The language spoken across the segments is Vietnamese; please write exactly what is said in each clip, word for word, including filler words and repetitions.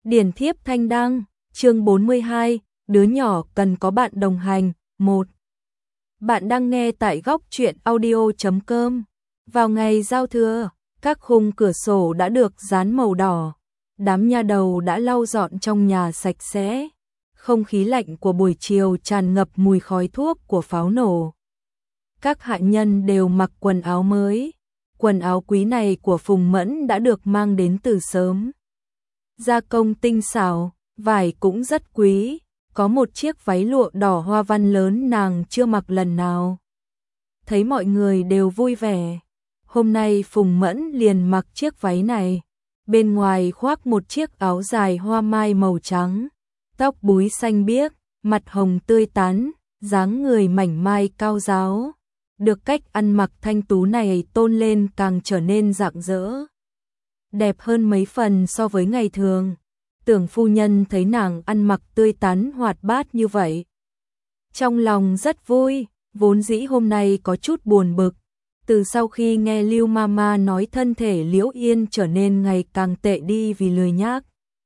Điển thiếp thanh đăng, chương bốn mươi hai, đứa nhỏ cần có bạn đồng hành, một. Bạn đang nghe tại góc truyện audio chấm com. Vào ngày giao thừa, các khung cửa sổ đã được dán màu đỏ, đám nha đầu đã lau dọn trong nhà sạch sẽ. Không khí lạnh của buổi chiều tràn ngập mùi khói thuốc của pháo nổ. Các hạ nhân đều mặc quần áo mới. Quần áo quý này của Phùng Mẫn đã được mang đến từ sớm. Gia công tinh xảo, vải cũng rất quý, có một chiếc váy lụa đỏ hoa văn lớn nàng chưa mặc lần nào. Thấy mọi người đều vui vẻ, hôm nay Phùng Mẫn liền mặc chiếc váy này, bên ngoài khoác một chiếc áo dài hoa mai màu trắng, tóc búi xanh biếc, mặt hồng tươi tắn, dáng người mảnh mai cao ráo. Được cách ăn mặc thanh tú này tôn lên càng trở nên rạng rỡ. Đẹp hơn mấy phần so với ngày thường. Tưởng phu nhân thấy nàng ăn mặc tươi tắn hoạt bát như vậy, trong lòng rất vui, vốn dĩ hôm nay có chút buồn bực. Từ sau khi nghe Lưu Mama nói thân thể Liễu Yên trở nên ngày càng tệ đi vì lười nhác,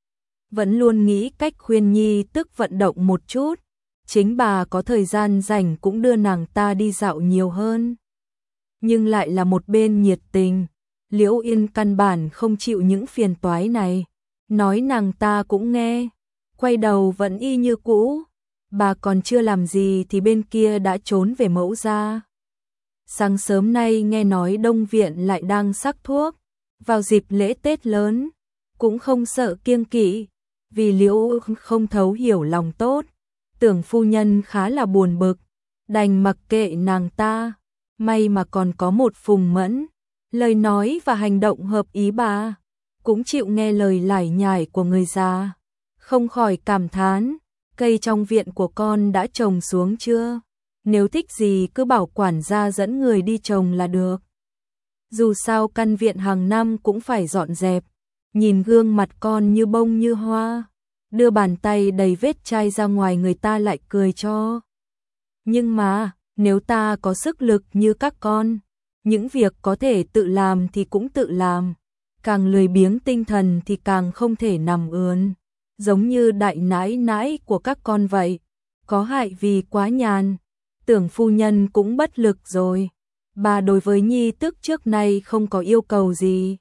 vẫn luôn nghĩ cách khuyên Nhi tức vận động một chút. Chính bà có thời gian rảnh cũng đưa nàng ta đi dạo nhiều hơn. Nhưng lại là một bên nhiệt tình, Liễu Yên căn bản không chịu những phiền toái này. Nói nàng ta cũng nghe, quay đầu vẫn y như cũ. Bà còn chưa làm gì thì bên kia đã trốn về mẫu gia. Sáng sớm nay nghe nói Đông Viện lại đang sắc thuốc, vào dịp lễ Tết lớn, cũng không sợ kiêng kỵ, vì Liễu không thấu hiểu lòng tốt. Tưởng phu nhân khá là buồn bực, đành mặc kệ nàng ta, may mà còn có một Phùng Mẫn, lời nói và hành động hợp ý bà, cũng chịu nghe lời lải nhải của người già, không khỏi cảm thán, cây trong viện của con đã trồng xuống chưa? Nếu thích gì cứ bảo quản gia dẫn người đi trồng là được. Dù sao căn viện hàng năm cũng phải dọn dẹp, nhìn gương mặt con như bông như hoa. Đưa bàn tay đầy vết chai ra ngoài người ta lại cười cho. Nhưng mà, nếu ta có sức lực như các con, những việc có thể tự làm thì cũng tự làm, càng lười biếng tinh thần thì càng không thể nằm ườn, giống như đại nãi nãi của các con vậy, có hại vì quá nhàn. Tưởng phu nhân cũng bất lực rồi, bà đối với Nhi tức trước nay không có yêu cầu gì.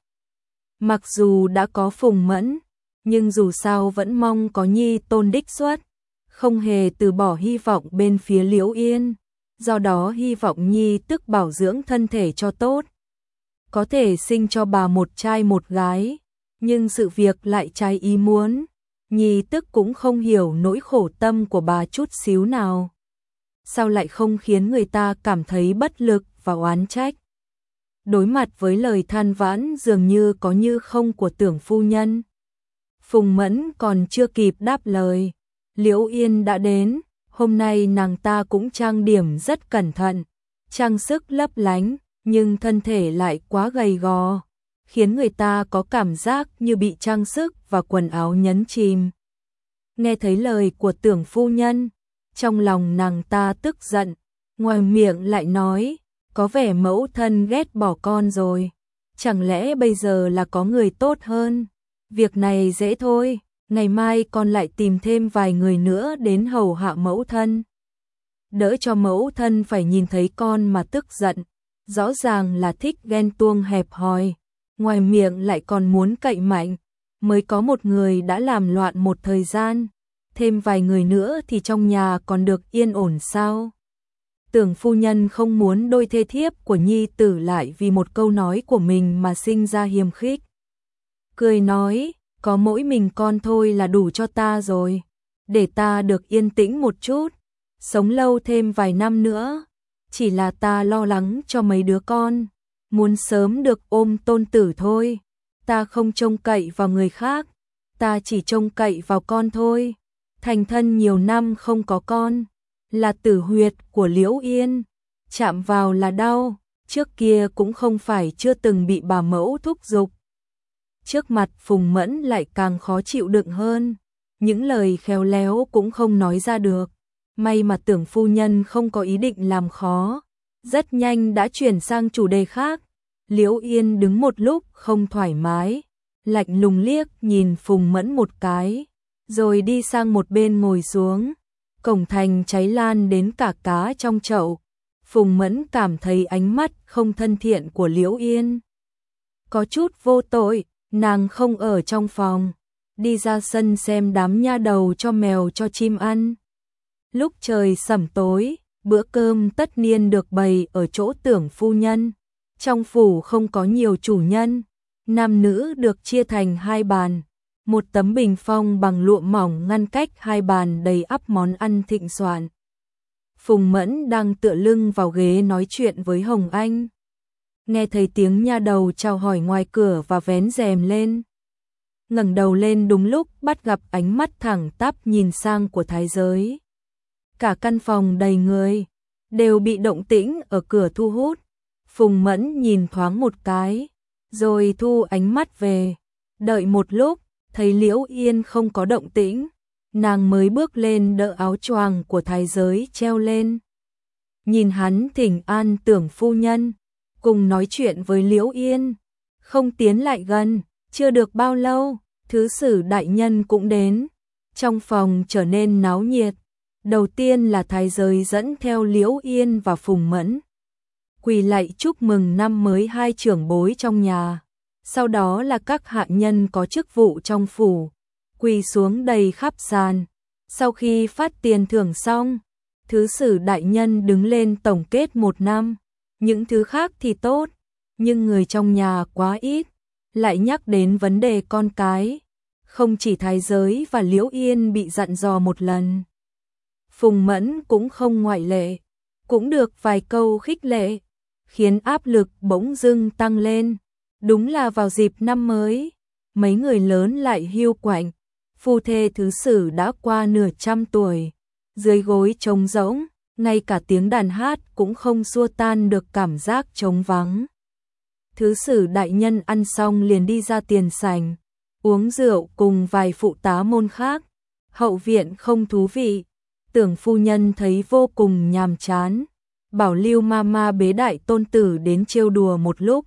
Mặc dù đã có Phùng Mẫn, nhưng dù sao vẫn mong có Nhi tôn đích xuất, không hề từ bỏ hy vọng bên phía Liễu Yên, do đó hy vọng Nhi tức bảo dưỡng thân thể cho tốt, có thể sinh cho bà một trai một gái, nhưng sự việc lại trái ý muốn, Nhi tức cũng không hiểu nỗi khổ tâm của bà chút xíu nào. Sao lại không khiến người ta cảm thấy bất lực và oán trách? Đối mặt với lời than vãn dường như có như không của tưởng phu nhân, Phùng Mẫn còn chưa kịp đáp lời, Liễu Yên đã đến. Hôm nay nàng ta cũng trang điểm rất cẩn thận, trang sức lấp lánh, nhưng thân thể lại quá gầy gò, khiến người ta có cảm giác như bị trang sức và quần áo nhấn chìm. Nghe thấy lời của tưởng phu nhân, trong lòng nàng ta tức giận, ngoài miệng lại nói, có vẻ mẫu thân ghét bỏ con rồi, chẳng lẽ bây giờ là có người tốt hơn? Việc này dễ thôi, ngày mai con lại tìm thêm vài người nữa đến hầu hạ mẫu thân. Đỡ cho mẫu thân phải nhìn thấy con mà tức giận, rõ ràng là thích ghen tuông hẹp hòi, ngoài miệng lại còn muốn cậy mạnh, mới có một người đã làm loạn một thời gian, thêm vài người nữa thì trong nhà còn được yên ổn sao? Tưởng phu nhân không muốn đôi thê thiếp của Nhi tử lại vì một câu nói của mình mà sinh ra hiềm khích. Cười nói, có mỗi mình con thôi là đủ cho ta rồi, để ta được yên tĩnh một chút, sống lâu thêm vài năm nữa, chỉ là ta lo lắng cho mấy đứa con, muốn sớm được ôm tôn tử thôi, ta không trông cậy vào người khác, ta chỉ trông cậy vào con thôi. Thành thân nhiều năm không có con, là tử huyệt của Liễu Yên, chạm vào là đau, trước kia cũng không phải chưa từng bị bà mẫu thúc giục. Trước mặt Phùng Mẫn lại càng khó chịu đựng hơn, những lời khéo léo cũng không nói ra được. May mà tưởng phu nhân không có ý định làm khó, rất nhanh đã chuyển sang chủ đề khác. Liễu Yên đứng một lúc không thoải mái, lạnh lùng liếc nhìn Phùng Mẫn một cái, rồi đi sang một bên ngồi xuống. Cổng thành cháy lan đến cả cá trong chậu. Phùng Mẫn cảm thấy ánh mắt không thân thiện của Liễu Yên. Có chút vô tội, nàng không ở trong phòng, đi ra sân xem đám nha đầu cho mèo cho chim ăn. Lúc trời sẩm tối, bữa cơm tất niên được bày ở chỗ Tưởng phu nhân. Trong phủ không có nhiều chủ nhân, nam nữ được chia thành hai bàn. Một tấm bình phong bằng lụa mỏng ngăn cách hai bàn đầy ắp món ăn thịnh soạn. Phùng Mẫn đang tựa lưng vào ghế nói chuyện với Hồng Anh. Nghe thấy tiếng nha đầu chào hỏi ngoài cửa và vén rèm lên. Ngẩng đầu lên đúng lúc bắt gặp ánh mắt thẳng tắp nhìn sang của thái giới. Cả căn phòng đầy người, đều bị động tĩnh ở cửa thu hút. Phùng Mẫn nhìn thoáng một cái, rồi thu ánh mắt về. Đợi một lúc, thấy Liễu Yên không có động tĩnh, nàng mới bước lên đỡ áo choàng của thái giới treo lên. Nhìn hắn thỉnh an Tưởng phu nhân, cùng nói chuyện với Liễu Yên, không tiến lại gần. Chưa được bao lâu, thứ sử đại nhân cũng đến. Trong phòng trở nên náo nhiệt. Đầu tiên là thái giới dẫn theo Liễu Yên và Phùng Mẫn quỳ lạy chúc mừng năm mới hai trưởng bối trong nhà. Sau đó là các hạ nhân có chức vụ trong phủ, quỳ xuống đầy khắp sàn. Sau khi phát tiền thưởng xong, thứ sử đại nhân đứng lên tổng kết một năm. Những thứ khác thì tốt, nhưng người trong nhà quá ít, lại nhắc đến vấn đề con cái. Không chỉ thái giới và Liễu Yên bị dặn dò một lần, Phùng Mẫn cũng không ngoại lệ, cũng được vài câu khích lệ, khiến áp lực bỗng dưng tăng lên. Đúng là vào dịp năm mới, mấy người lớn lại hiu quạnh. Phu thê thứ sử đã qua nửa trăm tuổi, dưới gối trống rỗng, ngay cả tiếng đàn hát cũng không xua tan được cảm giác trống vắng. Thứ sử đại nhân ăn xong liền đi ra tiền sảnh, uống rượu cùng vài phụ tá môn khác. Hậu viện không thú vị, Tưởng phu nhân thấy vô cùng nhàm chán, bảo Lưu Mama bế đại tôn tử đến trêu đùa một lúc.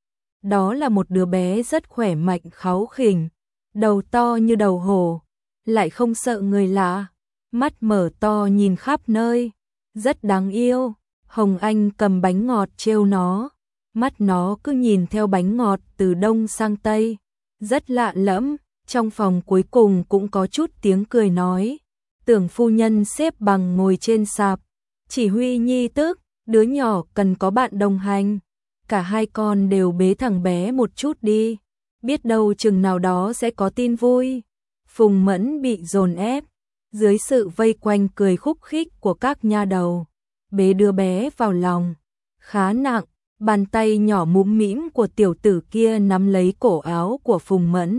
Đó là một đứa bé rất khỏe mạnh kháu khỉnh, đầu to như đầu hổ, lại không sợ người lạ, mắt mở to nhìn khắp nơi, rất đáng yêu. Hồng Anh cầm bánh ngọt trêu nó, mắt nó cứ nhìn theo bánh ngọt từ đông sang tây, rất lạ lẫm. Trong phòng cuối cùng cũng có chút tiếng cười nói. Tưởng phu nhân xếp bằng ngồi trên sạp, chỉ huy nhi tức, đứa nhỏ cần có bạn đồng hành. Cả hai con đều bế thằng bé một chút đi, biết đâu chừng nào đó sẽ có tin vui. Phùng Mẫn bị dồn ép, dưới sự vây quanh cười khúc khích của các nha đầu, bế đứa bé vào lòng, khá nặng. Bàn tay nhỏ mũm mĩm của tiểu tử kia nắm lấy cổ áo của Phùng Mẫn,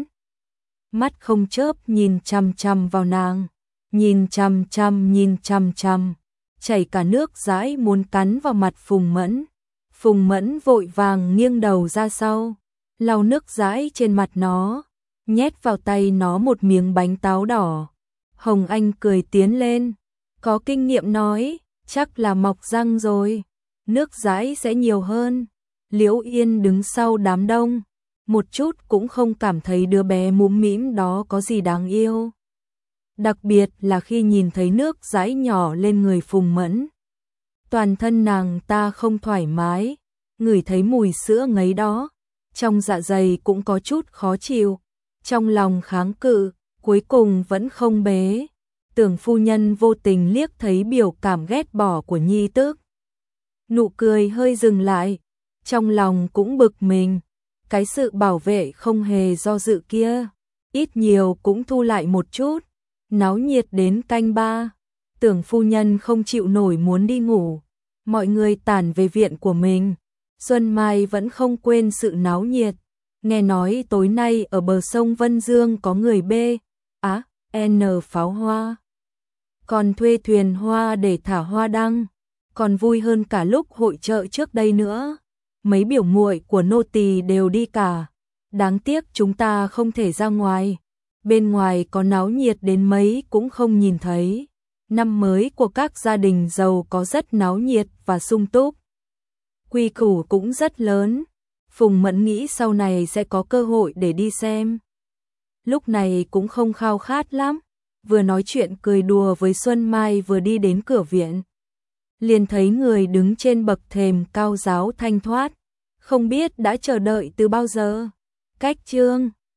mắt không chớp nhìn chằm chằm vào nàng, nhìn chằm chằm nhìn chằm chằm, chảy cả nước dãi muốn cắn vào mặt Phùng Mẫn. Phùng Mẫn vội vàng nghiêng đầu ra sau, lau nước dãi trên mặt nó, nhét vào tay nó một miếng bánh táo đỏ. Hồng Anh cười tiến lên, có kinh nghiệm nói, chắc là mọc răng rồi, nước dãi sẽ nhiều hơn. Liễu Yên đứng sau đám đông, một chút cũng không cảm thấy đứa bé mũm mĩm đó có gì đáng yêu. Đặc biệt là khi nhìn thấy nước dãi nhỏ lên người Phùng Mẫn. Toàn thân nàng ta không thoải mái, ngửi thấy mùi sữa ngấy đó, trong dạ dày cũng có chút khó chịu, trong lòng kháng cự, cuối cùng vẫn không bế. Tưởng phu nhân vô tình liếc thấy biểu cảm ghét bỏ của nhi tước, nụ cười hơi dừng lại, trong lòng cũng bực mình, cái sự bảo vệ không hề do dự kia, ít nhiều cũng thu lại một chút. Náo nhiệt đến canh ba, Tưởng phu nhân không chịu nổi muốn đi ngủ, mọi người tản về viện của mình. Xuân Mai vẫn không quên sự náo nhiệt, nghe nói tối nay ở bờ sông Vân Dương có người B, á, N pháo hoa, còn thuê thuyền hoa để thả hoa đăng, còn vui hơn cả lúc hội chợ trước đây nữa. Mấy biểu muội của nô tỳ đều đi cả, đáng tiếc chúng ta không thể ra ngoài, bên ngoài có náo nhiệt đến mấy cũng không nhìn thấy. Năm mới của các gia đình giàu có rất náo nhiệt và sung túc, quy củ cũng rất lớn. Phùng Mẫn nghĩ sau này sẽ có cơ hội để đi xem. Lúc này cũng không khao khát lắm, vừa nói chuyện cười đùa với Xuân Mai vừa đi đến cửa viện. Liền thấy người đứng trên bậc thềm cao ráo thanh thoát, không biết đã chờ đợi từ bao giờ. Cách Chương